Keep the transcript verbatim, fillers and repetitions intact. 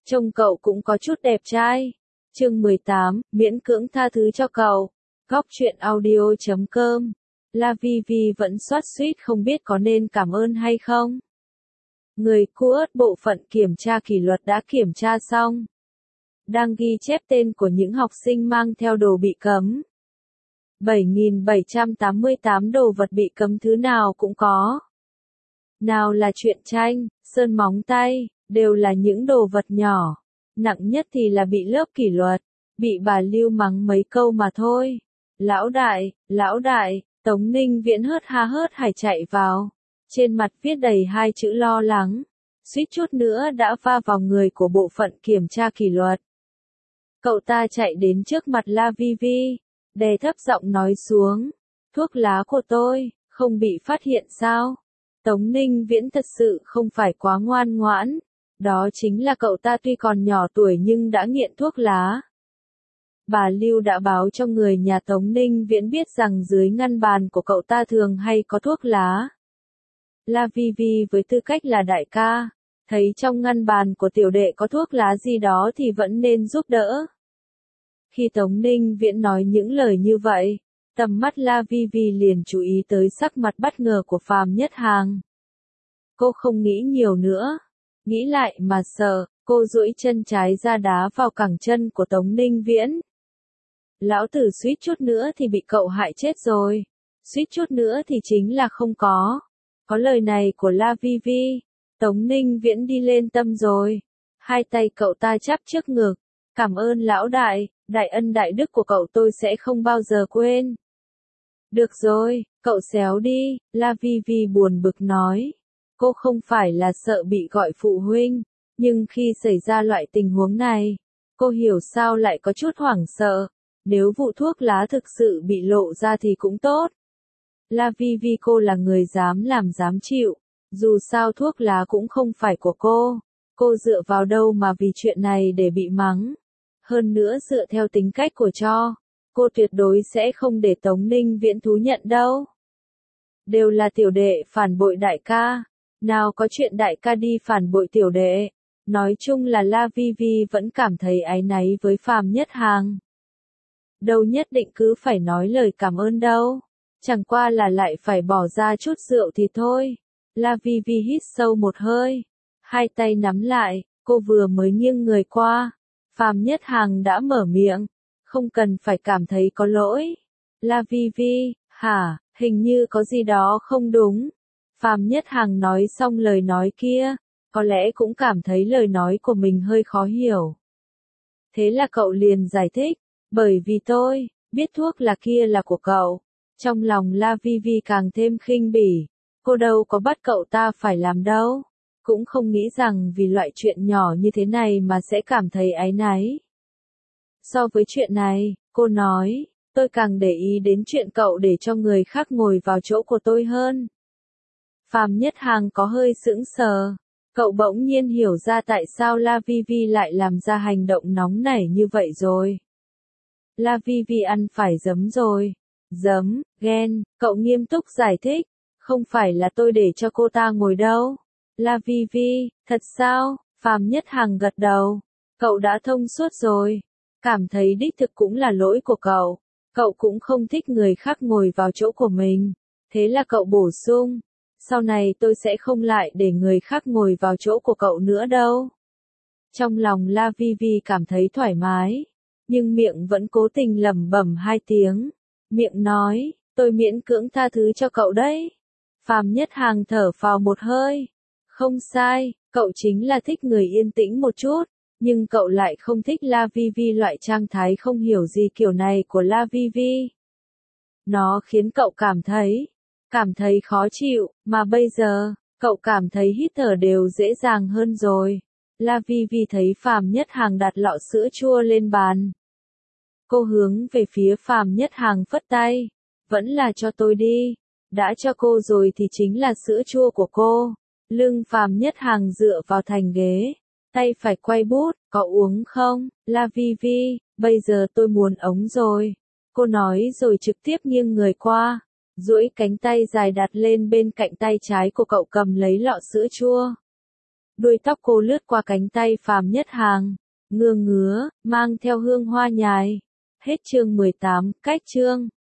Trông cậu cũng có chút đẹp trai. Chương mười tám, miễn cưỡng tha thứ cho cậu. Góc truyện audio chấm com. La Vi Vi vẫn xoát xuýt không biết có nên cảm ơn hay không. Người cút bộ phận kiểm tra kỷ luật đã kiểm tra xong. Đang ghi chép tên của những học sinh mang theo đồ bị cấm. bảy nghìn bảy trăm tám mươi tám đồ vật bị cấm thứ nào cũng có. Nào là truyện tranh, sơn móng tay, đều là những đồ vật nhỏ. Nặng nhất thì là bị lớp kỷ luật, bị bà Lưu mắng mấy câu mà thôi. Lão đại, lão đại, Tống Ninh Viễn hớt ha hớt hải chạy vào. Trên mặt viết đầy hai chữ lo lắng. Suýt chút nữa đã va vào người của bộ phận kiểm tra kỷ luật. Cậu ta chạy đến trước mặt La Vi Vi, đè thấp giọng nói xuống. Thuốc lá của tôi, không bị phát hiện sao? Tống Ninh Viễn thật sự không phải quá ngoan ngoãn. Đó chính là cậu ta tuy còn nhỏ tuổi nhưng đã nghiện thuốc lá. Bà Lưu đã báo cho người nhà Tống Ninh Viễn biết rằng dưới ngăn bàn của cậu ta thường hay có thuốc lá. La Vi Vi với tư cách là đại ca, thấy trong ngăn bàn của tiểu đệ có thuốc lá gì đó thì vẫn nên giúp đỡ. Khi Tống Ninh Viễn nói những lời như vậy, tầm mắt La Vi Vi liền chú ý tới sắc mặt bất ngờ của Phàm Nhất Hàng. Cô không nghĩ nhiều nữa. Nghĩ lại mà sợ, cô duỗi chân trái ra đá vào cẳng chân của Tống Ninh Viễn. Lão tử suýt chút nữa thì bị cậu hại chết rồi. Suýt chút nữa thì chính là không có. Có lời này của La Vi Vi, Tống Ninh Viễn đi lên tâm rồi. Hai tay cậu ta chắp trước ngực. Cảm ơn lão đại, đại ân đại đức của cậu tôi sẽ không bao giờ quên. Được rồi, cậu xéo đi, La Vi Vi buồn bực nói. Cô không phải là sợ bị gọi phụ huynh, nhưng khi xảy ra loại tình huống này, cô hiểu sao lại có chút hoảng sợ. Nếu vụ thuốc lá thực sự bị lộ ra thì cũng tốt. La Vi Vi cô là người dám làm dám chịu, dù sao thuốc lá cũng không phải của cô. Cô dựa vào đâu mà vì chuyện này để bị mắng. Hơn nữa dựa theo tính cách của Cho, cô tuyệt đối sẽ không để Tống Ninh Viễn thú nhận đâu. Đều là tiểu đệ phản bội đại ca. Nào có chuyện đại ca đi phản bội tiểu đệ. Nói chung là La Vi Vi vẫn cảm thấy áy náy với Phàm Nhất Hàng. Đâu nhất định cứ phải nói lời cảm ơn đâu. Chẳng qua là lại phải bỏ ra chút rượu thì thôi. La Vi Vi hít sâu một hơi. Hai tay nắm lại, cô vừa mới nghiêng người qua. Phàm Nhất Hàng đã mở miệng. Không cần phải cảm thấy có lỗi. La Vi Vi, hả, hình như có gì đó không đúng. Phàm Nhất Hàng nói xong lời nói kia, có lẽ cũng cảm thấy lời nói của mình hơi khó hiểu. Thế là cậu liền giải thích, bởi vì tôi biết thuốc là kia là của cậu. Trong lòng La Vi Vi càng thêm khinh bỉ, cô đâu có bắt cậu ta phải làm đâu, cũng không nghĩ rằng vì loại chuyện nhỏ như thế này mà sẽ cảm thấy áy náy. So với chuyện này, cô nói, tôi càng để ý đến chuyện cậu để cho người khác ngồi vào chỗ của tôi hơn. Phàm Nhất Hàng có hơi sững sờ, cậu bỗng nhiên hiểu ra tại sao La Vi Vi lại làm ra hành động nóng nảy như vậy rồi. La Vi Vi ăn phải giấm rồi. Giấm, ghen, cậu nghiêm túc giải thích, không phải là tôi để cho cô ta ngồi đâu. La Vi Vi, thật sao? Phàm Nhất Hàng gật đầu, cậu đã thông suốt rồi, cảm thấy đích thực cũng là lỗi của cậu, cậu cũng không thích người khác ngồi vào chỗ của mình, thế là cậu bổ sung. Sau này tôi sẽ không lại để người khác ngồi vào chỗ của cậu nữa đâu. Trong lòng La Vi Vi cảm thấy thoải mái, nhưng miệng vẫn cố tình lẩm bẩm hai tiếng. Miệng nói, tôi miễn cưỡng tha thứ cho cậu đấy. Phàm Nhất Hàng thở phào một hơi. Không sai, cậu chính là thích người yên tĩnh một chút, nhưng cậu lại không thích La Vi Vi loại trạng thái không hiểu gì kiểu này của La Vi Vi. Nó khiến cậu cảm thấy Cảm thấy khó chịu, mà bây giờ, cậu cảm thấy hít thở đều dễ dàng hơn rồi. La Vi Vi thấy Phàm Nhất Hàng đặt lọ sữa chua lên bàn. Cô hướng về phía Phàm Nhất Hàng phất tay. Vẫn là cho tôi đi. Đã cho cô rồi thì chính là sữa chua của cô. Lưng Phàm Nhất Hàng dựa vào thành ghế. Tay phải quay bút, có uống không? La Vi Vi, bây giờ tôi muốn ống rồi. Cô nói rồi trực tiếp nghiêng người qua. Duỗi cánh tay dài đặt lên bên cạnh tay trái của cậu cầm lấy lọ sữa chua. Đuôi tóc cô lướt qua cánh tay Phàm Nhất Hàng, ngưa ngứa, mang theo hương hoa nhài. Hết chương mười tám, cách chương.